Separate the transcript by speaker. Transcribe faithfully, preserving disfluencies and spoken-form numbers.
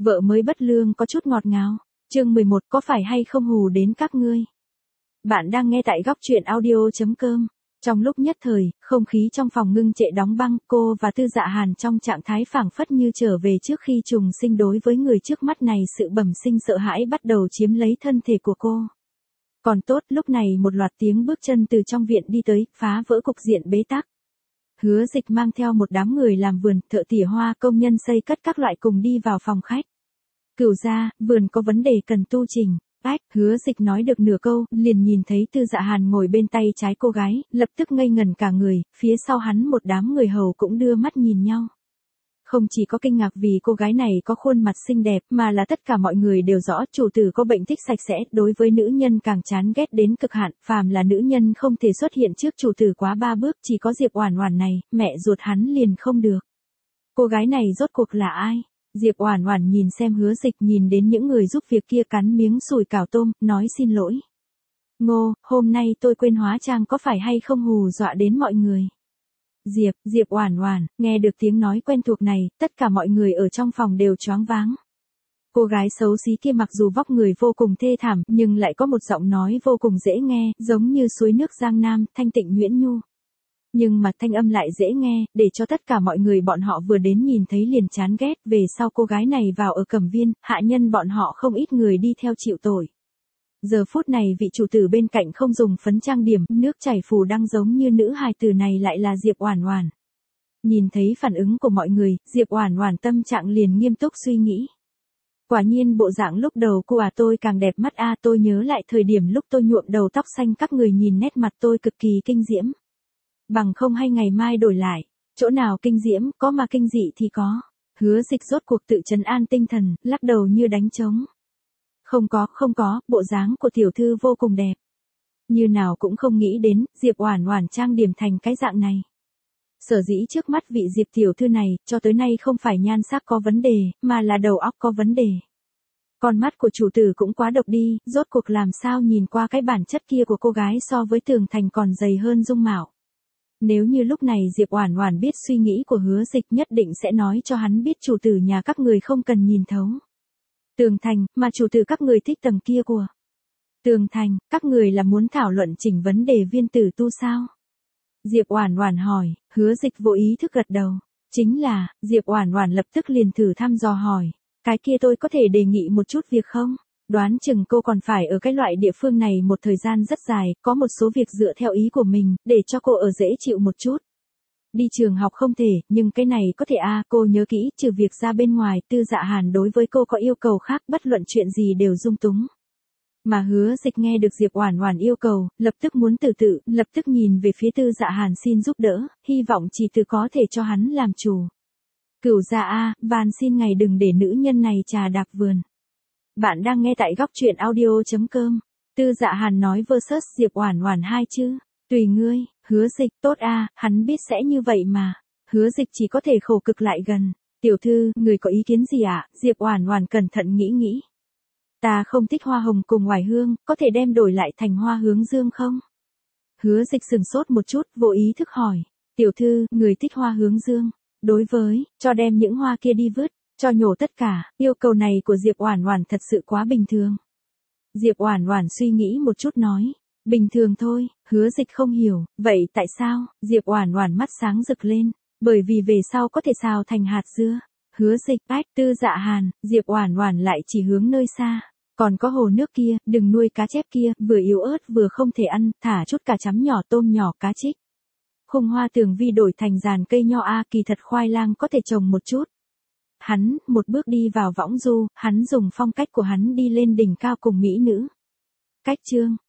Speaker 1: Vợ mới bất lương có chút ngọt ngào. Chương mười một, có phải hay không hù đến các ngươi? Bạn đang nghe tại góc truyện audio chấm com. Trong lúc nhất thời, không khí trong phòng ngưng trệ đóng băng, cô và Tư Dạ Hàn trong trạng thái phảng phất như trở về trước khi trùng sinh. Đối với người trước mắt này, sự bẩm sinh sợ hãi bắt đầu chiếm lấy thân thể của cô. Còn tốt, lúc này một loạt tiếng bước chân từ trong viện đi tới, phá vỡ cục diện bế tắc. Hứa Dịch mang theo một đám người làm vườn, thợ tỉa hoa, công nhân xây cất các loại cùng đi vào phòng khách. Cửu gia, vườn có vấn đề cần tu chỉnh. Ách, Hứa Dịch nói được nửa câu, liền nhìn thấy Tư Dạ Hàn ngồi bên tay trái cô gái, lập tức ngây ngẩn cả người, phía sau hắn một đám người hầu cũng đưa mắt nhìn nhau. Không chỉ có kinh ngạc vì cô gái này có khuôn mặt xinh đẹp, mà là tất cả mọi người đều rõ chủ tử có bệnh thích sạch sẽ, đối với nữ nhân càng chán ghét đến cực hạn, phàm là nữ nhân không thể xuất hiện trước chủ tử quá ba bước, chỉ có Diệp Oản Oản này, mẹ ruột hắn liền không được. Cô gái này rốt cuộc là ai? Diệp Oản Oản nhìn xem Hứa Dịch, nhìn đến những người giúp việc kia cắn miếng sùi cảo tôm, nói xin lỗi. Ngô, hôm nay tôi quên hóa trang, có phải hay không hù dọa đến mọi người? Diệp, Diệp Oản Oản, nghe được tiếng nói quen thuộc này, tất cả mọi người ở trong phòng đều choáng váng. Cô gái xấu xí kia mặc dù vóc người vô cùng thê thảm, nhưng lại có một giọng nói vô cùng dễ nghe, giống như suối nước Giang Nam, thanh tịnh nhuyễn nhu. Nhưng mà thanh âm lại dễ nghe, để cho tất cả mọi người bọn họ vừa đến nhìn thấy liền chán ghét. Về sau cô gái này vào ở Cẩm Viên, hạ nhân bọn họ không ít người đi theo chịu tội. Giờ phút này vị chủ tử bên cạnh không dùng phấn trang điểm, nước chảy phù đăng giống như nữ hài tử này lại là Diệp Oản Oản. Nhìn thấy phản ứng của mọi người, Diệp Oản Oản tâm trạng liền nghiêm túc suy nghĩ. Quả nhiên bộ dạng lúc đầu cô à tôi càng đẹp mắt a, tôi nhớ lại thời điểm lúc tôi nhuộm đầu tóc xanh các người nhìn nét mặt tôi cực kỳ kinh diễm. Bằng không hay ngày mai đổi lại, chỗ nào kinh diễm, có mà kinh dị thì có. Hứa Dịch rốt cuộc tự trấn an tinh thần, lắc đầu như đánh trống. Không có, không có, bộ dáng của tiểu thư vô cùng đẹp. Như nào cũng không nghĩ đến, Diệp Oản Oản trang điểm thành cái dạng này. Sở dĩ trước mắt vị Diệp tiểu thư này, cho tới nay không phải nhan sắc có vấn đề, mà là đầu óc có vấn đề. Con mắt của chủ tử cũng quá độc đi, rốt cuộc làm sao nhìn qua cái bản chất kia của cô gái so với tường thành còn dày hơn dung mạo. Nếu như lúc này Diệp Oản Oản biết suy nghĩ của Hứa Dịch, nhất định sẽ nói cho hắn biết chủ tử nhà các người không cần nhìn thấu. Tường thành, mà chủ tử các người thích tầng kia của. Tường thành, các người là muốn thảo luận chỉnh vấn đề viên tử tu sao? Diệp Oản Oản hỏi. Hứa Dịch vô ý thức gật đầu. Chính là, Diệp Oản Oản lập tức liền thử thăm dò hỏi. Cái kia tôi có thể đề nghị một chút việc không? Đoán chừng cô còn phải ở cái loại địa phương này một thời gian rất dài, có một số việc dựa theo ý của mình, để cho cô ở dễ chịu một chút. Đi trường học không thể, nhưng cái này có thể a, à, cô nhớ kỹ, trừ việc ra bên ngoài, Tư Dạ Hàn đối với cô có yêu cầu khác, bất luận chuyện gì đều dung túng. Mà Hứa Dịch nghe được Diệp Oản Oản yêu cầu, lập tức muốn tự tự, lập tức nhìn về phía Tư Dạ Hàn xin giúp đỡ, hy vọng chỉ từ có thể cho hắn làm chủ. Cửu gia a, van xin ngài đừng để nữ nhân này trà đạp vườn. Bạn đang nghe tại góc truyện audio chấm com. Tư Dạ Hàn nói versus Diệp Oản Oản hai chứ. Tùy ngươi. Hứa Dịch, tốt a, à, hắn biết sẽ như vậy mà. Hứa Dịch chỉ có thể khổ cực lại gần. Tiểu thư, người có ý kiến gì ạ? À? Diệp Oản Oản cẩn thận nghĩ nghĩ. Ta không thích hoa hồng cùng oải hương, có thể đem đổi lại thành hoa hướng dương không? Hứa Dịch sừng sốt một chút, vô ý thức hỏi. Tiểu thư, người thích hoa hướng dương. Đối với, cho đem những hoa kia đi vứt. Cho nhổ tất cả, yêu cầu này của Diệp Oản Oản thật sự quá bình thường. Diệp Oản Oản suy nghĩ một chút nói, bình thường thôi. Hứa Dịch không hiểu, vậy tại sao? Diệp Oản Oản mắt sáng rực lên, bởi vì về sau có thể xào thành hạt dưa. Hứa Dịch, ách, Tư Dạ Hàn, Diệp Oản Oản lại chỉ hướng nơi xa, còn có hồ nước kia, đừng nuôi cá chép kia, vừa yếu ớt vừa không thể ăn, thả chút cà chấm nhỏ, tôm nhỏ, cá trích. Khung hoa tường vi đổi thành giàn cây nho a, kỳ thật khoai lang có thể trồng một chút. Hắn, một bước đi vào võng du, hắn dùng phong cách của hắn đi lên đỉnh cao cùng mỹ nữ. Cách chương,